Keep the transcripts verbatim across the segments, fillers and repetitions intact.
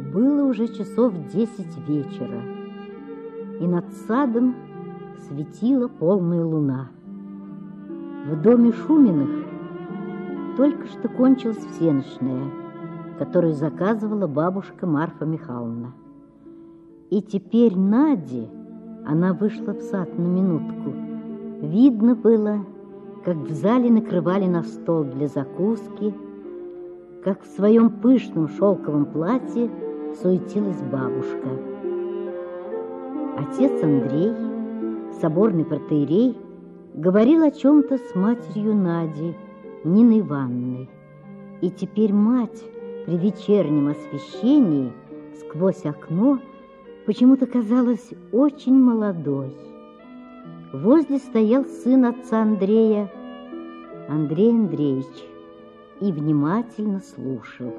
Было уже часов десять вечера, и над садом светила полная луна. В доме Шуминых только что кончилась всенощная, которую заказывала бабушка Марфа Михайловна. И теперь Наде, она вышла в сад на минутку, видно было, как в зале накрывали на стол для закуски, как в своем пышном шелковом платье суетилась бабушка. Отец Андрей, соборный протоиерей, говорил о чем-то с матерью Нади, Ниной Ивановной. И теперь мать при вечернем освещении сквозь окно почему-то казалась очень молодой. Возле стоял сын отца Андрея, Андрей Андреевич, и внимательно слушал.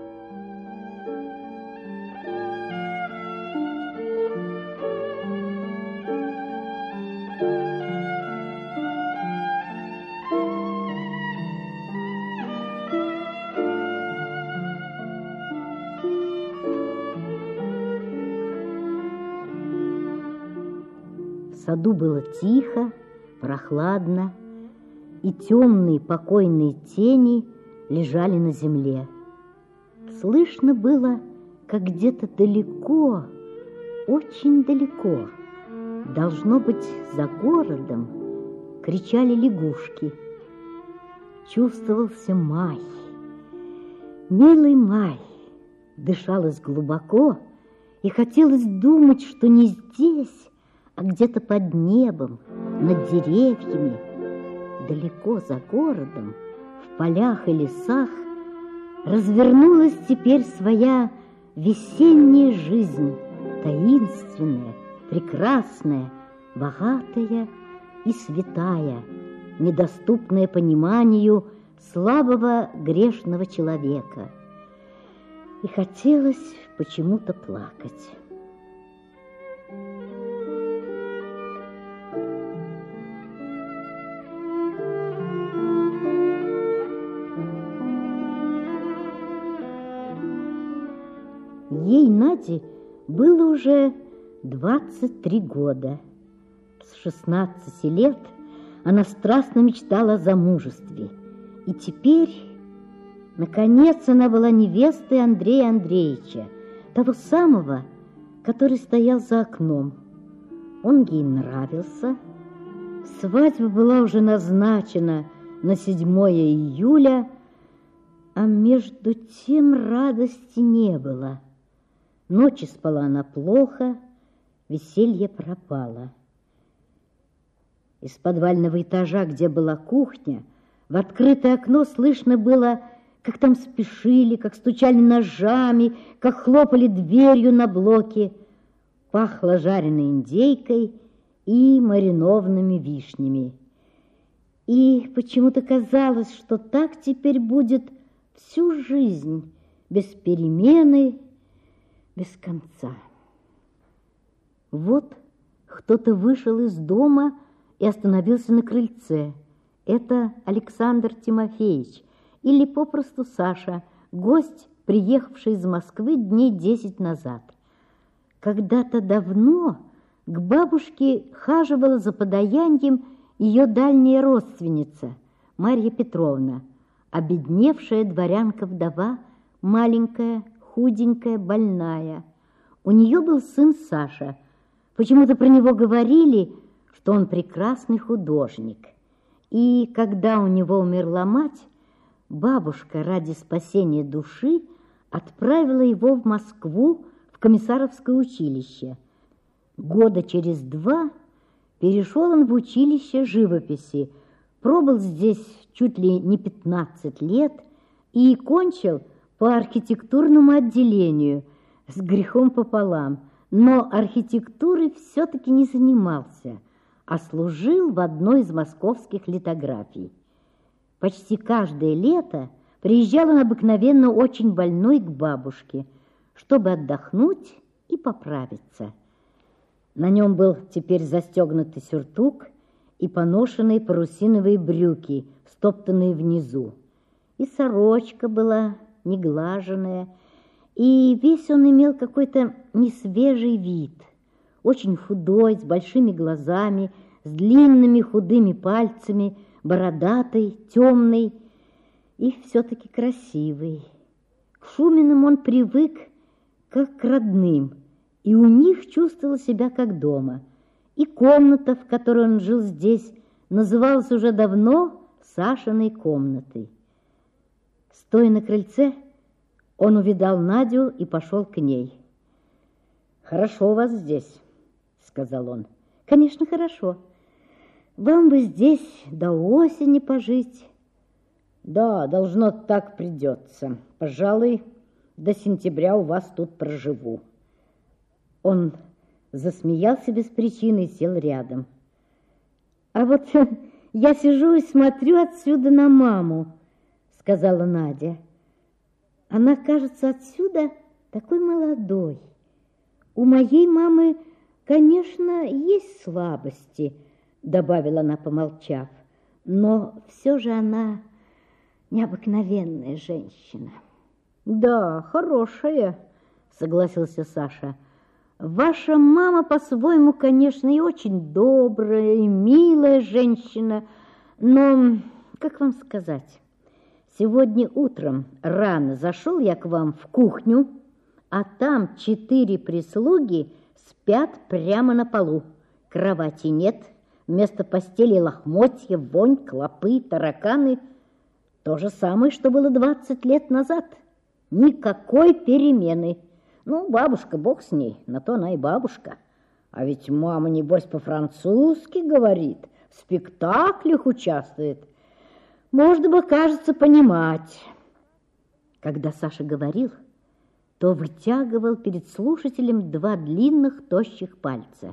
В саду было тихо, прохладно, и темные покойные тени лежали на земле. Слышно было, как где-то далеко, очень далеко, должно быть, за городом, кричали лягушки. Чувствовался май. Милый май, дышалось глубоко, и хотелось думать, что не здесь, а где-то под небом, над деревьями, далеко за городом, в полях и лесах, развернулась теперь своя весенняя жизнь, таинственная, прекрасная, богатая и святая, недоступная пониманию слабого грешного человека. И хотелось почему-то плакать. Ей, Наде, было уже двадцать три года. С шестнадцати лет она страстно мечтала о замужестве. И теперь, наконец, она была невестой Андрея Андреевича, того самого, который стоял за окном. Он ей нравился. Свадьба была уже назначена на седьмое июля, а между тем радости не было. Ночи спала она плохо, веселье пропало. Из подвального этажа, где была кухня, в открытое окно слышно было, как там спешили, как стучали ножами, как хлопали дверью на блоке. Пахло жареной индейкой и маринованными вишнями. И почему-то казалось, что так теперь будет всю жизнь, без перемены, без конца. Вот кто-то вышел из дома и остановился на крыльце. Это Александр Тимофеевич, или попросту Саша, гость, приехавший из Москвы дней десять назад. Когда-то давно к бабушке хаживала за подаянием ее дальняя родственница Марья Петровна, обедневшая дворянка-вдова, маленькая, худенькая, больная. У нее был сын Саша. Почему-то про него говорили, что он прекрасный художник. И когда у него умерла мать, бабушка ради спасения души отправила его в Москву в комиссаровское училище. Года через два перешел он в училище живописи, пробыл здесь чуть ли не пятнадцать лет и кончил по архитектурному отделению с грехом пополам, но архитектурой все-таки не занимался, а служил в одной из московских литографий. Почти каждое лето приезжал он обыкновенно очень больной к бабушке, чтобы отдохнуть и поправиться. На нем был теперь застегнутый сюртук и поношенные парусиновые брюки, стоптанные внизу. И сорочка была неглаженная, и весь он имел какой-то несвежий вид, очень худой, с большими глазами, с длинными худыми пальцами, бородатый, темный и все-таки красивый. К Шуминым он привык как к родным, и у них чувствовал себя как дома. И комната, в которой он жил здесь, называлась уже давно Сашиной комнатой. Стоя на крыльце, он увидал Надю и пошел к ней. «Хорошо у вас здесь», — сказал он. «Конечно, хорошо. Вам бы здесь до осени пожить». «Да, должно, так придется. Пожалуй, до сентября у вас тут проживу». Он засмеялся без причины и сел рядом. «А вот я сижу и смотрю отсюда на маму», — сказала Надя. «Она, кажется, отсюда такой молодой. У моей мамы, конечно, есть слабости», — добавила она, помолчав, «но все же она необыкновенная женщина». «Да, хорошая», — согласился Саша. «Ваша мама по-своему, конечно, и очень добрая, и милая женщина, но, как вам сказать, сегодня утром рано зашел я к вам в кухню, а там четыре прислуги спят прямо на полу. Кровати нет, вместо постели лохмотья, вонь, клопы, тараканы. То же самое, что было двадцать лет назад. Никакой перемены. Ну, бабушка, бог с ней, на то она и бабушка. А ведь мама, небось, по-французски говорит, в спектаклях участвует. Можно бы, кажется, понимать». Когда Саша говорил, то вытягивал перед слушателем два длинных тощих пальца.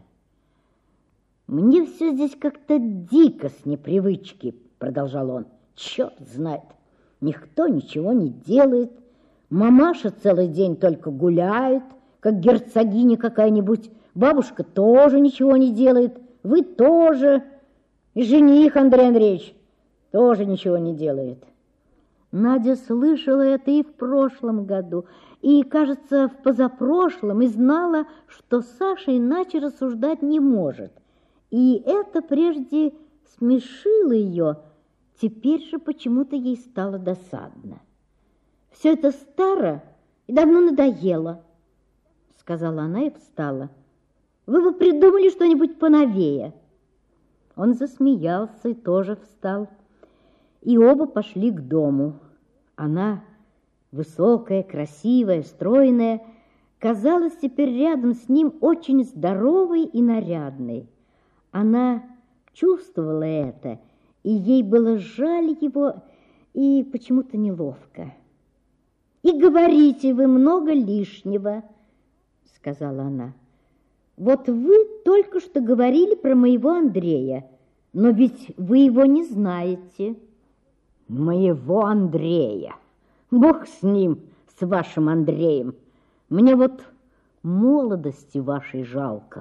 «Мне все здесь как-то дико с непривычки», — продолжал он. «Черт знает, никто ничего не делает. Мамаша целый день только гуляет, как герцогиня какая-нибудь. Бабушка тоже ничего не делает. Вы тоже. И жених Андрей Андреевич тоже ничего не делает». Надя слышала это и в прошлом году, и, кажется, в позапрошлом, и знала, что Саша иначе рассуждать не может. И это прежде смешило ее, теперь же почему-то ей стало досадно. «Все это старо и давно надоело», — сказала она и встала. «Вы бы придумали что-нибудь поновее». Он засмеялся и тоже встал. И оба пошли к дому. Она, высокая, красивая, стройная, казалась теперь рядом с ним очень здоровой и нарядной. Она чувствовала это, и ей было жаль его и почему-то неловко. «И говорите вы много лишнего», — сказала она. «Вот вы только что говорили про моего Андрея, но ведь вы его не знаете». «Моего Андрея! Бог с ним, с вашим Андреем! Мне вот молодости вашей жалко».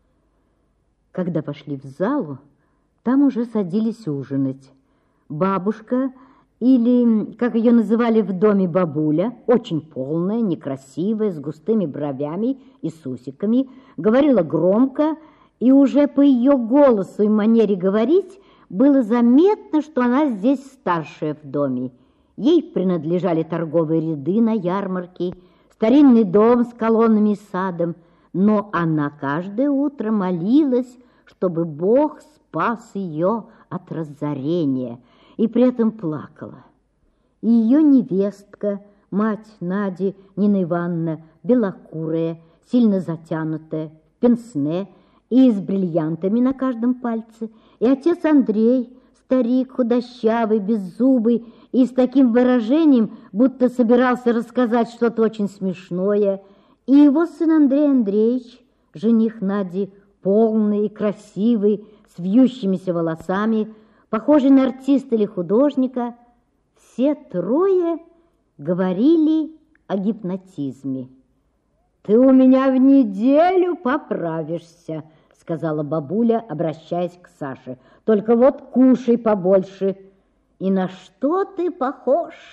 Когда пошли в залу, там уже садились ужинать. Бабушка, или, как ее называли в доме, бабуля, очень полная, некрасивая, с густыми бровями и с усиками, говорила громко, и уже по ее голосу и манере говорить было заметно, что она здесь старшая в доме. Ей принадлежали торговые ряды на ярмарке, старинный дом с колоннами и садом, но она каждое утро молилась, чтобы Бог спас ее от разорения, и при этом плакала. И ее невестка, мать Нади, Нина Ивановна, белокурая, сильно затянутая, в пенсне и с бриллиантами на каждом пальце, и отец Андрей, старик, худощавый, беззубый, и с таким выражением, будто собирался рассказать что-то очень смешное, и его сын Андрей Андреевич, жених Нади, полный и красивый, с вьющимися волосами, похожий на артиста или художника, все трое говорили о гипнотизме. «Ты у меня в неделю поправишься», — сказала бабуля, обращаясь к Саше. «Только вот кушай побольше». «И на что ты похож?»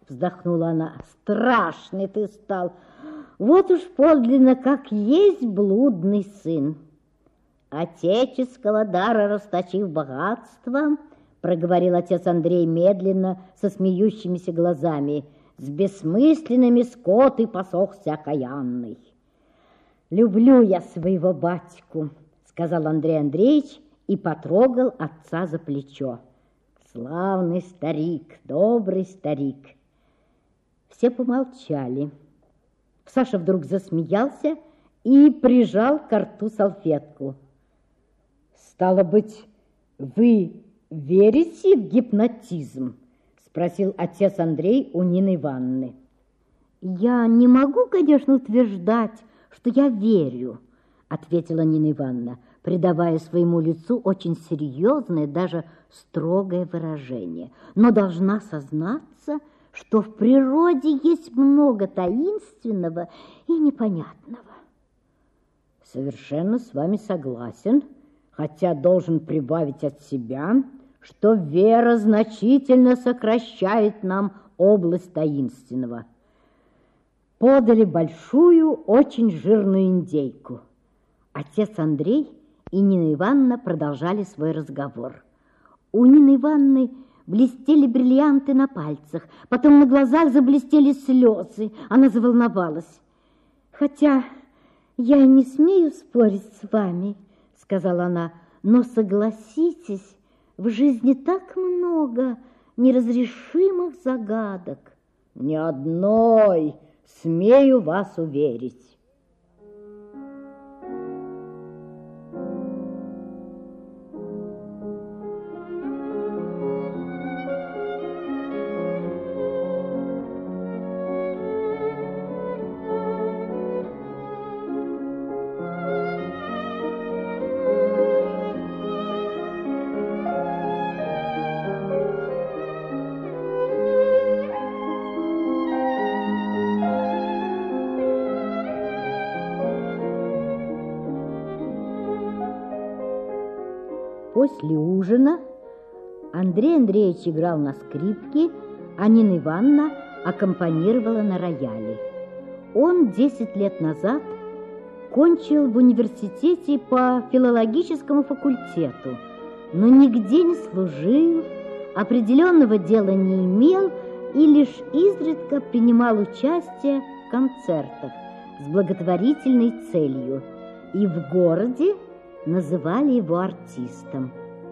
вздохнула она. Страшный ты стал. Вот уж подлинно, как есть блудный сын. Отеческого дара расточив богатство, проговорил отец Андрей медленно, со смеющимися глазами, с бессмысленными скот и посохся окаянный. Люблю я своего батьку, сказал Андрей Андреевич и потрогал отца за плечо. Славный старик, добрый старик. Все помолчали. Саша вдруг засмеялся и прижал к рту салфетку. Стало быть, вы верите в гипнотизм? Спросил отец Андрей у Нины Ивановны. Я не могу, конечно, утверждать, что я верю, ответила Нина Ивановна, придавая своему лицу очень серьезное, даже строгое выражение. Но должна сознаться, что в природе есть много таинственного и непонятного. Совершенно с вами согласен, хотя должен прибавить от себя, что вера значительно сокращает нам область таинственного. Подали большую, очень жирную индейку. Отец Андрей и Нина Ивановна продолжали свой разговор. У Нины Ивановны блестели бриллианты на пальцах, потом на глазах заблестели слезы. Она заволновалась. «Хотя я и не смею спорить с вами, — сказала она, — но согласитесь, в жизни так много неразрешимых загадок». «Ни одной, смею вас уверить». После ужина Андрей Андреевич играл на скрипке, а Нина Ивановна аккомпанировала на рояле. Он десять лет назад кончил в университете по филологическому факультету, но нигде не служил, определенного дела не имел и лишь изредка принимал участие в концертах с благотворительной целью, и в городе называли его артистом.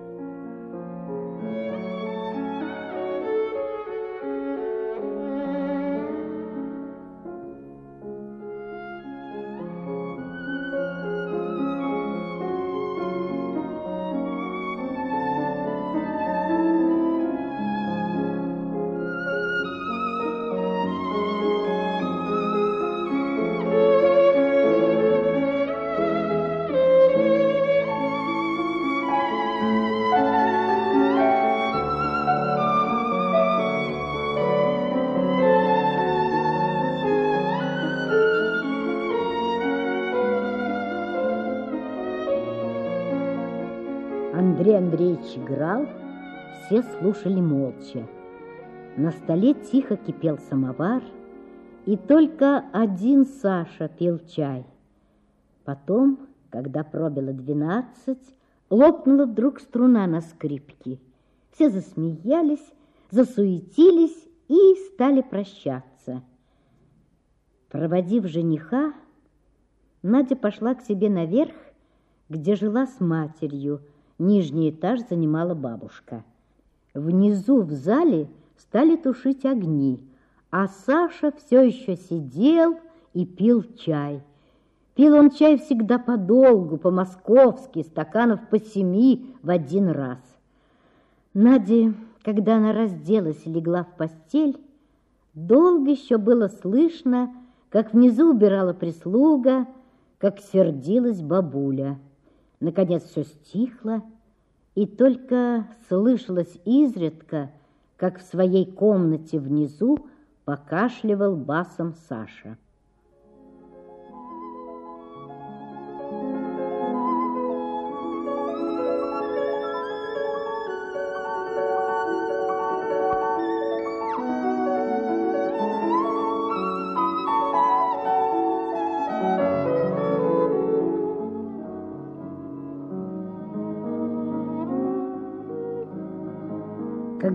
Андрей Андреевич играл, все слушали молча. На столе тихо кипел самовар, и только один Саша пил чай. Потом, когда пробило двенадцать, лопнула вдруг струна на скрипке. Все засмеялись, засуетились и стали прощаться. Проводив жениха, Надя пошла к себе наверх, где жила с матерью. Нижний этаж занимала бабушка. Внизу в зале стали тушить огни, а Саша все еще сидел и пил чай. Пил он чай всегда подолгу, по-московски, стаканов по семи в один раз. Надя, когда она разделась и легла в постель, долго еще было слышно, как внизу убирала прислуга, как сердилась бабуля. Наконец все стихло, и только слышалось изредка, как в своей комнате внизу покашливал басом Саша.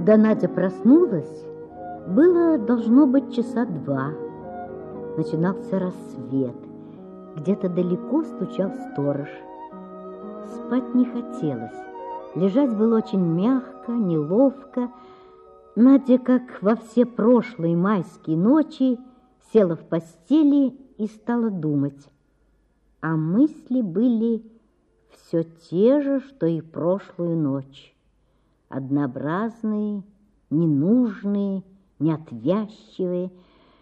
Когда Надя проснулась, было, должно быть, часа два. Начинался рассвет. Где-то далеко стучал сторож. Спать не хотелось. Лежать было очень мягко, неловко. Надя, как во все прошлые майские ночи, села в постели и стала думать. А мысли были все те же, что и прошлую ночь. Однообразные, ненужные, неотвязчивые.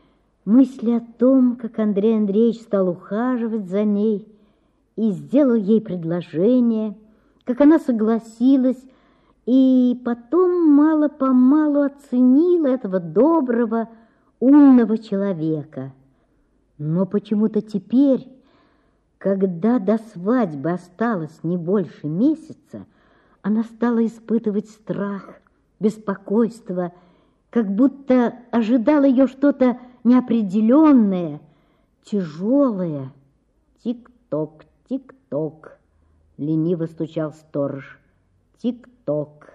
Мысли о том, как Андрей Андреевич стал ухаживать за ней и сделал ей предложение, как она согласилась, и потом мало-помалу оценила этого доброго, умного человека. Но почему-то теперь, когда до свадьбы осталось не больше месяца, она стала испытывать страх, беспокойство, как будто ожидало ее что-то неопределенное, тяжелое. Тик-ток, тик-ток, лениво стучал сторож. Тик-ток.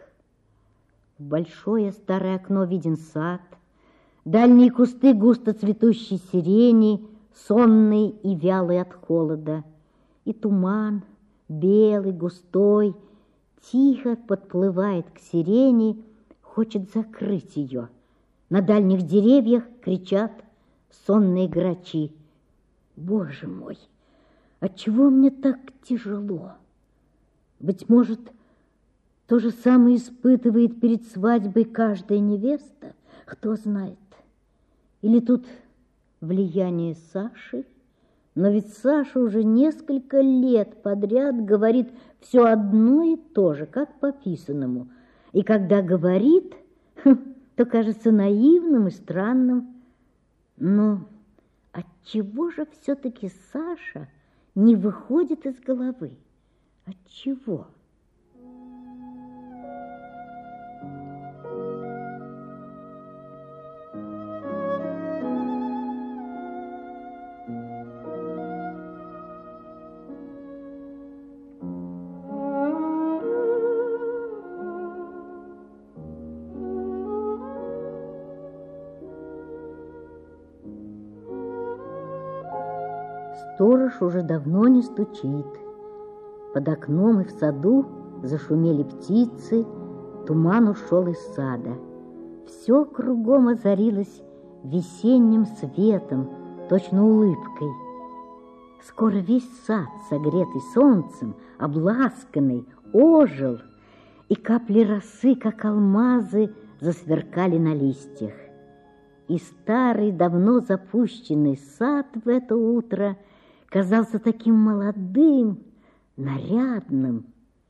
В большое старое окно виден сад, дальние кусты густо цветущей сирени, сонные и вялые от холода, и туман, белый, густой, тихо подплывает к сирени, хочет закрыть ее. На дальних деревьях кричат сонные грачи. Боже мой, отчего мне так тяжело? Быть может, то же самое испытывает перед свадьбой каждая невеста, кто знает. Или тут влияние Саши? Но ведь Саша уже несколько лет подряд говорит все одно и то же, как по писанному. И когда говорит, то кажется наивным и странным. Но отчего же все-таки Саша не выходит из головы? Отчего? Сторож уже давно не стучит. Под окном и в саду зашумели птицы, туман ушел из сада. Все кругом озарилось весенним светом, точно улыбкой. Скоро весь сад, согретый солнцем, обласканный, ожил, и капли росы, как алмазы, засверкали на листьях. И старый, давно запущенный сад в это утро казался таким молодым, нарядным.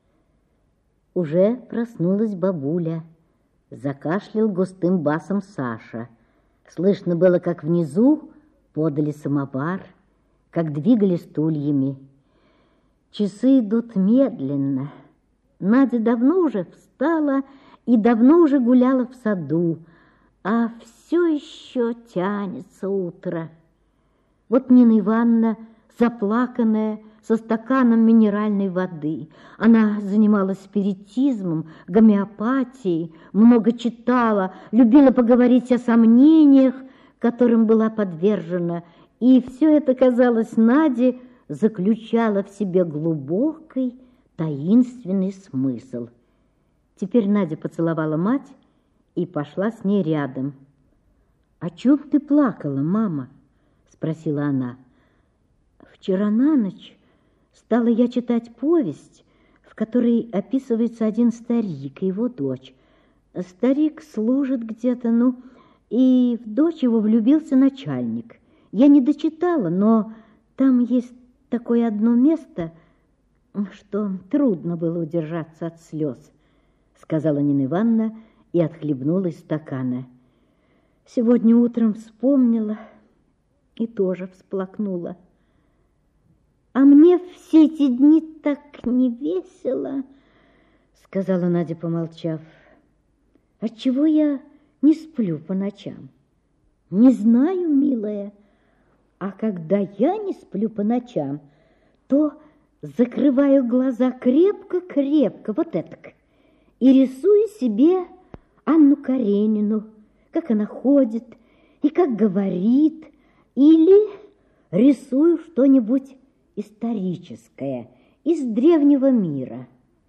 Уже проснулась бабуля. Закашлял густым басом Саша. Слышно было, как внизу подали самовар, как двигали стульями. Часы идут медленно. Надя давно уже встала и давно уже гуляла в саду, а все еще тянется утро. Вот Нина Ивановна, заплаканная, со стаканом минеральной воды. Она занималась спиритизмом, гомеопатией, много читала, любила поговорить о сомнениях, которым была подвержена, и все это, казалось, Наде заключало в себе глубокий, таинственный смысл. Теперь Надя поцеловала мать и пошла с ней рядом. «О чем ты плакала, мама?» – спросила она. «Вчера на ночь стала я читать повесть, в которой описывается один старик и его дочь. Старик служит где-то, ну, и в дочь его влюбился начальник. Я не дочитала, но там есть такое одно место, что трудно было удержаться от слез», — сказала Нина Ивановна и отхлебнула из стакана. «Сегодня утром вспомнила и тоже всплакнула. А мне все эти дни так не весело», — сказала Надя, помолчав. «Отчего я не сплю по ночам?» «Не знаю, милая, а когда я не сплю по ночам, то закрываю глаза крепко-крепко, вот этак, и рисую себе Анну Каренину, как она ходит и как говорит, или рисую что-нибудь историческое из древнего мира.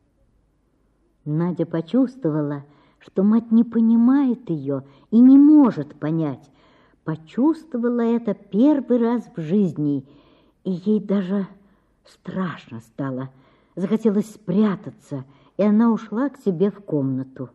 Надя почувствовала, что мать не понимает ее и не может понять. Почувствовала это первый раз в жизни, и ей даже страшно стало. Захотелось спрятаться, и она ушла к себе в комнату.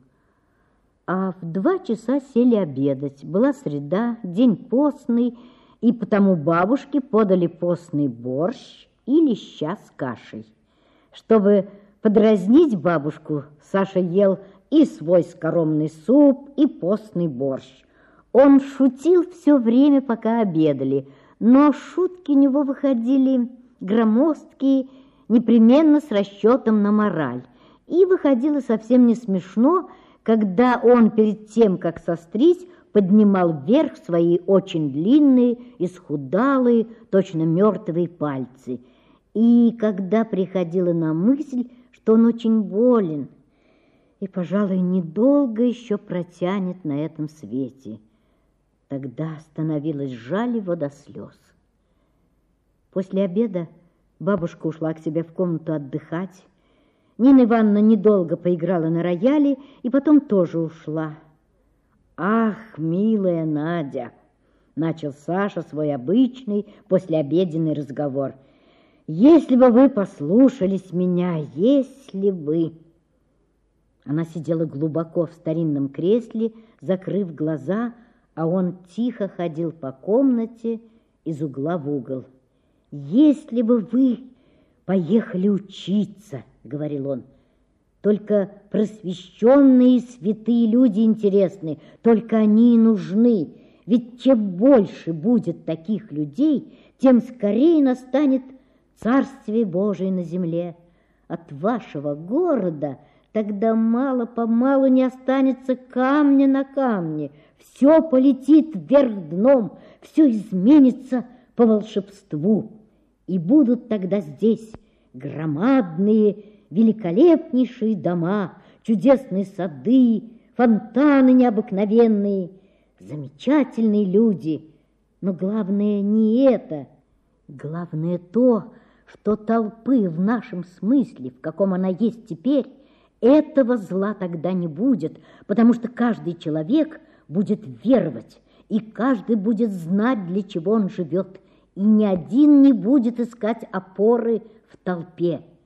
А в два часа сели обедать. Была среда, день постный, и потому бабушке подали постный борщ и леща с кашей. Чтобы подразнить бабушку, Саша ел и свой скоромный суп, и постный борщ. Он шутил все время, пока обедали, но шутки у него выходили громоздкие, непременно с расчетом на мораль. И выходило совсем не смешно, когда он перед тем, как сострить, поднимал вверх свои очень длинные, исхудалые, точно мертвые пальцы. И когда приходила на мысль, что он очень болен и, пожалуй, недолго еще протянет на этом свете, тогда становилось жаль его до слез. После обеда бабушка ушла к себе в комнату отдыхать. Нина Ивановна недолго поиграла на рояле и потом тоже ушла. «Ах, милая Надя!» — начал Саша свой обычный послеобеденный разговор. «Если бы вы послушались меня, если бы...» Она сидела глубоко в старинном кресле, закрыв глаза, а он тихо ходил по комнате из угла в угол. «Если бы вы поехали учиться, — говорил он, — только просвещенные и святые люди интересны, только они и нужны, ведь чем больше будет таких людей, тем скорее настанет Царствие Божие на земле. От вашего города тогда мало-помалу не останется камня на камне, все полетит вверх дном, все изменится по волшебству, и будут тогда здесь громадные, великолепнейшие дома, чудесные сады, фонтаны необыкновенные, замечательные люди. Но главное не это, главное то, что толпы в нашем смысле, в каком она есть теперь, этого зла тогда не будет, потому что каждый человек будет веровать, и каждый будет знать, для чего он живет, и ни один не будет искать опоры в толпе.